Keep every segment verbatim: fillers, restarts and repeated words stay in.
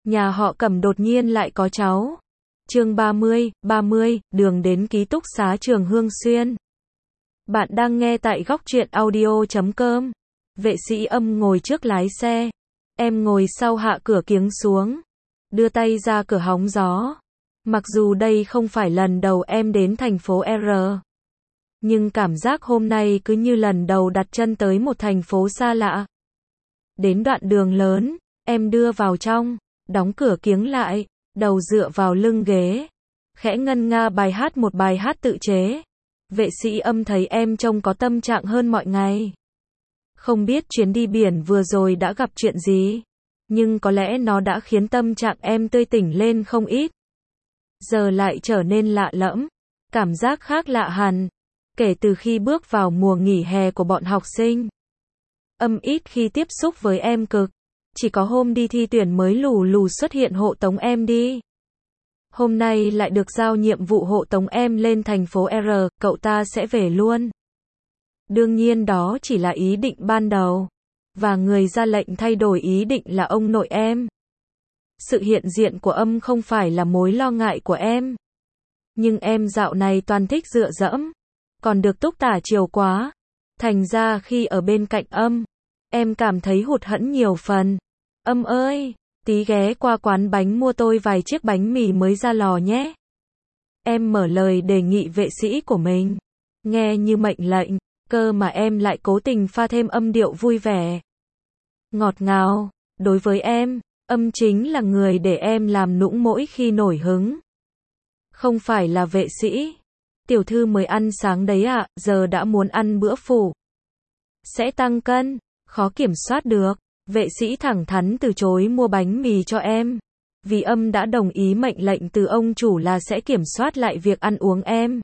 nhà họ Cẩm đột nhiên lại có cháu. Chương ba mươi, ba mươi, đường đến ký túc xá trường Hương Xuyên. Bạn đang nghe tại góc truyện audio chấm com. Vệ sĩ Âm ngồi trước lái xe. Em ngồi sau hạ cửa kiếng xuống. Đưa tay ra cửa hóng gió. Mặc dù đây không phải lần đầu em đến thành phố R. Nhưng cảm giác hôm nay cứ như lần đầu đặt chân tới một thành phố xa lạ. Đến đoạn đường lớn, em đưa vào trong, đóng cửa kiếng lại, đầu dựa vào lưng ghế. Khẽ ngân nga bài hát một bài hát tự chế. Vệ sĩ Âm thấy em trông có tâm trạng hơn mọi ngày. Không biết chuyến đi biển vừa rồi đã gặp chuyện gì, nhưng có lẽ nó đã khiến tâm trạng em tươi tỉnh lên không ít. Giờ lại trở nên lạ lẫm, cảm giác khác lạ hẳn, kể từ khi bước vào mùa nghỉ hè của bọn học sinh. Âm ít khi tiếp xúc với em cực, chỉ có hôm đi thi tuyển mới lù lù xuất hiện hộ tống em đi. Hôm nay lại được giao nhiệm vụ hộ tống em lên thành phố R, cậu ta sẽ về luôn. Đương nhiên đó chỉ là ý định ban đầu, và người ra lệnh thay đổi ý định là ông nội em. Sự hiện diện của Âm không phải là mối lo ngại của em. Nhưng em dạo này toàn thích dựa dẫm, còn được túc tả chiều quá. Thành ra khi ở bên cạnh Âm, em cảm thấy hụt hẫng nhiều phần. Âm ơi, tí ghé qua quán bánh mua tôi vài chiếc bánh mì mới ra lò nhé. Em mở lời đề nghị vệ sĩ của mình. Nghe như mệnh lệnh, cơ mà em lại cố tình pha thêm âm điệu vui vẻ. Ngọt ngào, đối với em, Âm chính là người để em làm nũng mỗi khi nổi hứng. Không phải là vệ sĩ. Tiểu thư mới ăn sáng đấy ạ, à, giờ đã muốn ăn bữa phụ. Sẽ tăng cân, khó kiểm soát được. Vệ sĩ thẳng thắn từ chối mua bánh mì cho em. Vì Âm đã đồng ý mệnh lệnh từ ông chủ là sẽ kiểm soát lại việc ăn uống em.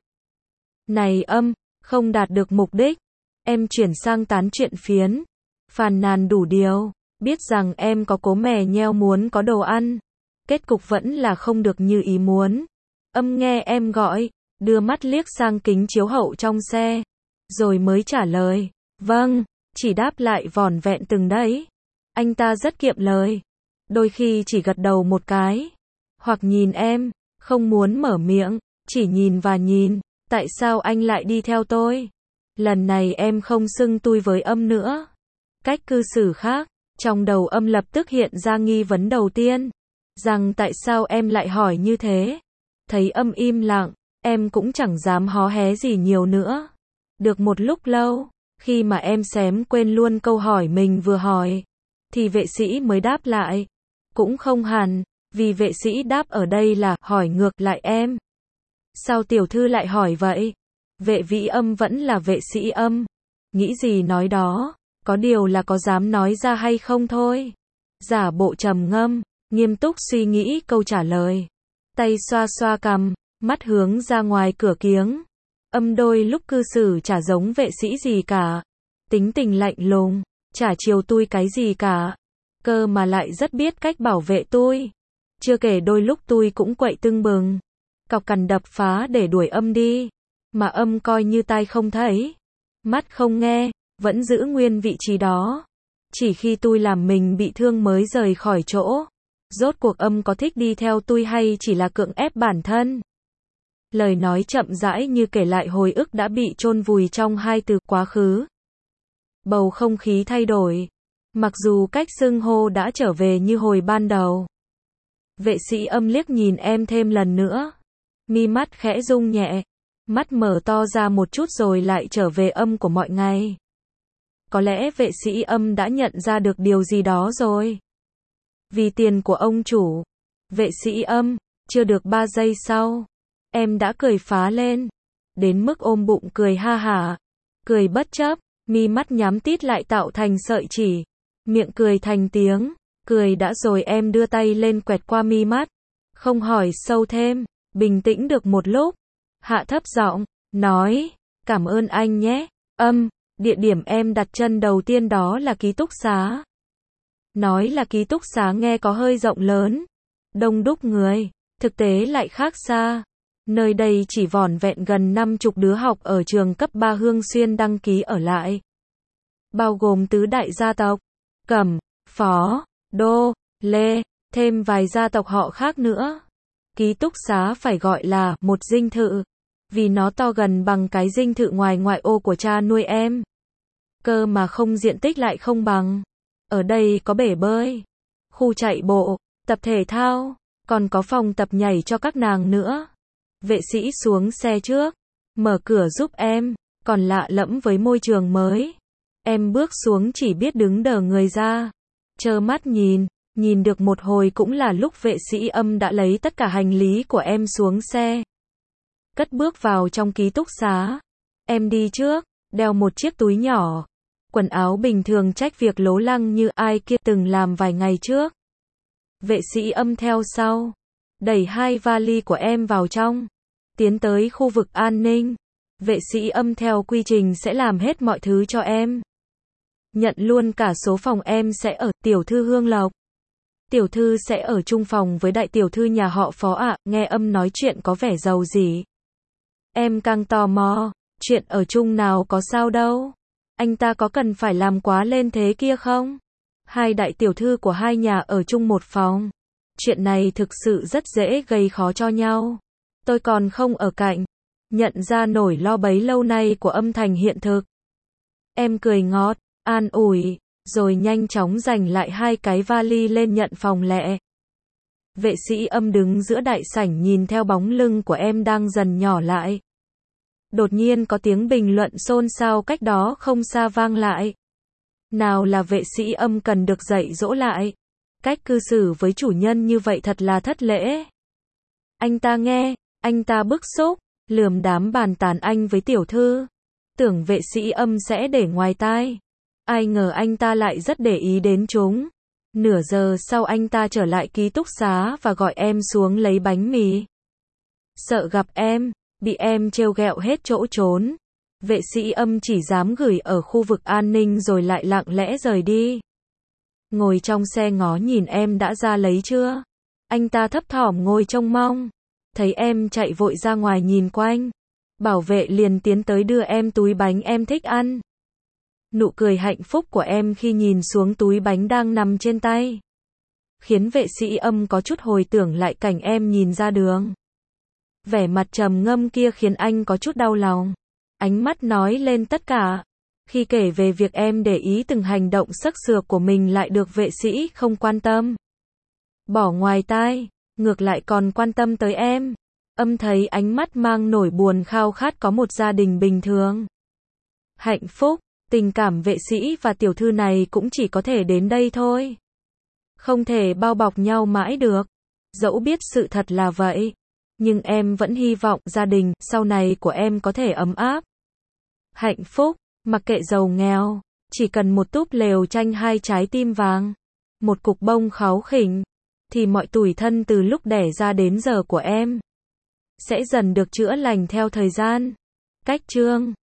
Này Âm, không đạt được mục đích. Em chuyển sang tán chuyện phiến. Phàn nàn đủ điều. Biết rằng em có cố mè nheo muốn có đồ ăn. Kết cục vẫn là không được như ý muốn. Âm nghe em gọi, đưa mắt liếc sang kính chiếu hậu trong xe. Rồi mới trả lời. Vâng, chỉ đáp lại vỏn vẹn từng đấy. Anh ta rất kiệm lời. Đôi khi chỉ gật đầu một cái. Hoặc nhìn em, không muốn mở miệng, chỉ nhìn và nhìn. Tại sao anh lại đi theo tôi? Lần này em không xưng tui với Âm nữa. Cách cư xử khác. Trong đầu Âm lập tức hiện ra nghi vấn đầu tiên. Rằng tại sao em lại hỏi như thế? Thấy Âm im lặng, em cũng chẳng dám hó hé gì nhiều nữa. Được một lúc lâu, khi mà em xém quên luôn câu hỏi mình vừa hỏi, thì vệ sĩ mới đáp lại. Cũng không hẳn, vì vệ sĩ đáp ở đây là hỏi ngược lại em. Sao tiểu thư lại hỏi vậy? Vệ vĩ Âm vẫn là vệ sĩ Âm. Nghĩ gì nói đó, có điều là có dám nói ra hay không thôi. Giả bộ trầm ngâm, nghiêm túc suy nghĩ câu trả lời. Tay xoa xoa cằm, mắt hướng ra ngoài cửa kiếng. Âm đôi lúc cư xử chả giống vệ sĩ gì cả. Tính tình lạnh lùng, chả chiều tui cái gì cả. Cơ mà lại rất biết cách bảo vệ tôi. Chưa kể đôi lúc tôi cũng quậy tưng bừng. Cọc cằn đập phá để đuổi Âm đi. Mà Âm coi như tai không thấy, mắt không nghe, vẫn giữ nguyên vị trí đó. Chỉ khi tôi làm mình bị thương mới rời khỏi chỗ. Rốt cuộc Âm có thích đi theo tôi hay chỉ là cưỡng ép bản thân? Lời nói chậm rãi như kể lại hồi ức đã bị chôn vùi trong hai từ quá khứ. Bầu không khí thay đổi. Mặc dù cách xưng hô đã trở về như hồi ban đầu. Vệ sĩ Âm liếc nhìn em thêm lần nữa. Mi mắt khẽ rung nhẹ. Mắt mở to ra một chút rồi lại trở về Âm của mọi ngày. Có lẽ vệ sĩ Âm đã nhận ra được điều gì đó rồi. Vì tiền của ông chủ. Vệ sĩ Âm, chưa được ba giây sau. Em đã cười phá lên. Đến mức ôm bụng cười ha hả. Cười bất chấp, mi mắt nhắm tít lại tạo thành sợi chỉ. Miệng cười thành tiếng. Cười đã rồi em đưa tay lên quẹt qua mi mắt. Không hỏi sâu thêm. Bình tĩnh được một lúc. Hạ thấp giọng, nói. Cảm ơn anh nhé. Âm, địa điểm em đặt chân đầu tiên đó là ký túc xá. Nói là ký túc xá nghe có hơi rộng lớn. Đông đúc người. Thực tế lại khác xa. Nơi đây chỉ vỏn vẹn gần năm chục đứa học ở trường cấp ba Hương Xuyên đăng ký ở lại. Bao gồm tứ đại gia tộc, Cẩm, Phó, Đô, Lê, thêm vài gia tộc họ khác nữa. Ký túc xá phải gọi là một dinh thự, vì nó to gần bằng cái dinh thự ngoài ngoại ô của cha nuôi em. Cơ mà không diện tích lại không bằng. Ở đây có bể bơi, khu chạy bộ, tập thể thao, còn có phòng tập nhảy cho các nàng nữa. Vệ sĩ xuống xe trước, mở cửa giúp em, còn lạ lẫm với môi trường mới. Em bước xuống chỉ biết đứng đờ người ra, trơ mắt nhìn, nhìn được một hồi cũng là lúc vệ sĩ Âm đã lấy tất cả hành lý của em xuống xe. Cất bước vào trong ký túc xá. Em đi trước, đeo một chiếc túi nhỏ, quần áo bình thường trách việc lố lăng như ai kia từng làm vài ngày trước. Vệ sĩ Âm theo sau, đẩy hai vali của em vào trong, tiến tới khu vực an ninh. Vệ sĩ Âm theo quy trình sẽ làm hết mọi thứ cho em. Nhận luôn cả số phòng em sẽ ở, tiểu thư Hương Lộc. Tiểu thư sẽ ở chung phòng với đại tiểu thư nhà họ Phó ạ, nghe Âm nói chuyện có vẻ giàu gì. Em càng tò mò, chuyện ở chung nào có sao đâu. Anh ta có cần phải làm quá lên thế kia không? Hai đại tiểu thư của hai nhà ở chung một phòng. Chuyện này thực sự rất dễ gây khó cho nhau. Tôi còn không ở cạnh. Nhận ra nỗi lo bấy lâu nay của Âm thành hiện thực. Em cười ngọt, an ủi, rồi nhanh chóng giành lại hai cái vali lên nhận phòng lẹ. Vệ sĩ Âm đứng giữa đại sảnh nhìn theo bóng lưng của em đang dần nhỏ lại. Đột nhiên có tiếng bình luận xôn xao cách đó không xa vang lại. Nào là vệ sĩ Âm cần được dạy dỗ lại. Cách cư xử với chủ nhân như vậy thật là thất lễ. Anh ta nghe, anh ta bức xúc, lườm đám bàn tán anh với tiểu thư. Tưởng vệ sĩ Âm sẽ để ngoài tai. Ai ngờ anh ta lại rất để ý đến chúng. Nửa giờ sau anh ta trở lại ký túc xá và gọi em xuống lấy bánh mì. Sợ gặp em, bị em trêu ghẹo hết chỗ trốn. Vệ sĩ Âm chỉ dám gửi ở khu vực an ninh rồi lại lặng lẽ rời đi. Ngồi trong xe ngó nhìn em đã ra lấy chưa? Anh ta thấp thỏm ngồi trông mong. Thấy em chạy vội ra ngoài nhìn quanh. Bảo vệ liền tiến tới đưa em túi bánh em thích ăn. Nụ cười hạnh phúc của em khi nhìn xuống túi bánh đang nằm trên tay, khiến vệ sĩ Âm có chút hồi tưởng lại cảnh em nhìn ra đường. Vẻ mặt trầm ngâm kia khiến anh có chút đau lòng. Ánh mắt nói lên tất cả. Khi kể về việc em để ý từng hành động sắc sược của mình lại được vệ sĩ không quan tâm. Bỏ ngoài tai, ngược lại còn quan tâm tới em. Âm thấy ánh mắt mang nỗi buồn khao khát có một gia đình bình thường. Hạnh phúc, tình cảm vệ sĩ và tiểu thư này cũng chỉ có thể đến đây thôi. Không thể bao bọc nhau mãi được. Dẫu biết sự thật là vậy. Nhưng em vẫn hy vọng gia đình sau này của em có thể ấm áp. Hạnh phúc, mặc kệ giàu nghèo, chỉ cần một túp lều tranh hai trái tim vàng, một cục bông kháu khỉnh, thì mọi tủi thân từ lúc đẻ ra đến giờ của em sẽ dần được chữa lành theo thời gian. Cách chương